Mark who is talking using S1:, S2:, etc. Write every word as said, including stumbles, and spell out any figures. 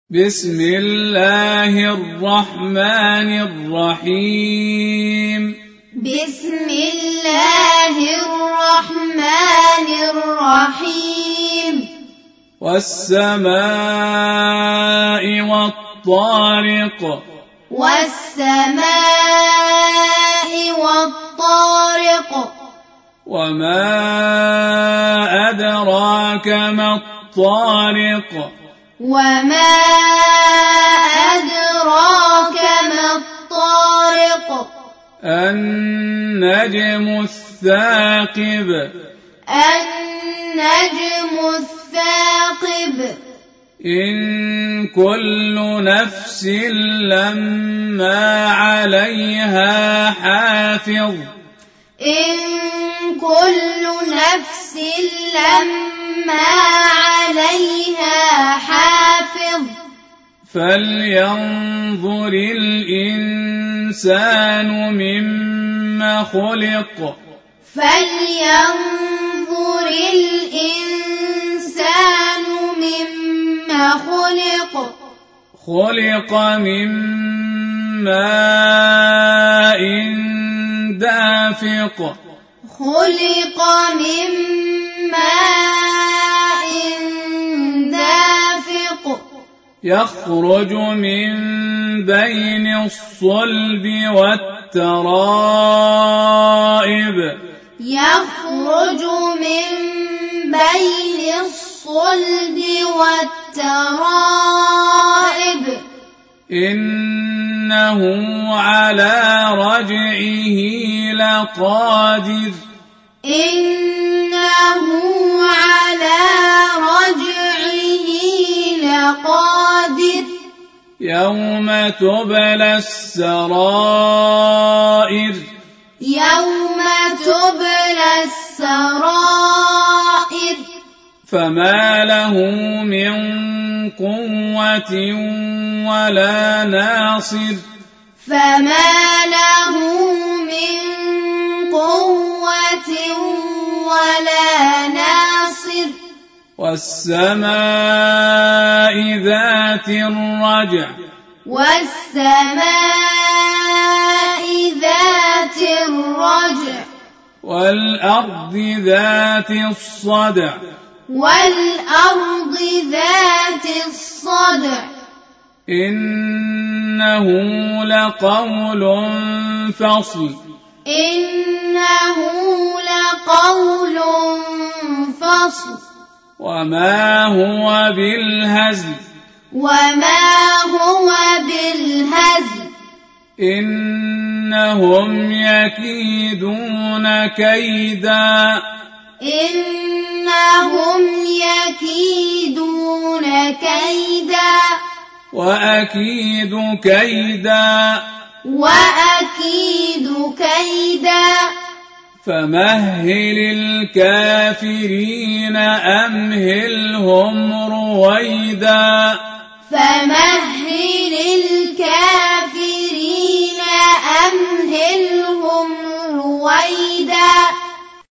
S1: بسم الله الرحمن الرحيم
S2: بسم الله الرحمن الرحيم
S1: والسماء والطارق
S2: والسماء والطارق
S1: وما أدراك ما الطارق
S2: وما أدراك ما الطارق
S1: النجم الثاقب
S2: النجم الثاقب
S1: إن كل نفس لما عليها حافظ
S2: إن كل نفس لما عليها حافظ
S1: فلينظر الإنسان مما خلق
S2: فلينظر الإنسان مما خلق
S1: خلق من ماء دافق
S2: خلق من ماء دافق
S1: يخرج من بين الصلب والترائب
S2: يخرج من بين الصلب والترائب
S1: إنه على رجعه لقادر
S2: إنه على رجعه لقادر
S1: يوم تبلى السرائر
S2: يوم تبلى السرائر
S1: فما له من قوة ولا ناصر
S2: فما له من قوة ولا ناصر
S1: والسماء ذات الرجع
S2: والسماء ذات الرجع
S1: والأرض ذات الصدع
S2: والأرض ذات الصدع
S1: إنه لقول فصل
S2: إنه لقول فصل
S1: وما هو بالهزل
S2: وما هو بالهزل
S1: إنهم يكيدون كيدا
S2: إنهم يكيدون كيدا
S1: وأكيد كيدا
S2: وأكيد كيدا
S1: فمهل الكافرين أمهلهم رويدا
S2: فمهل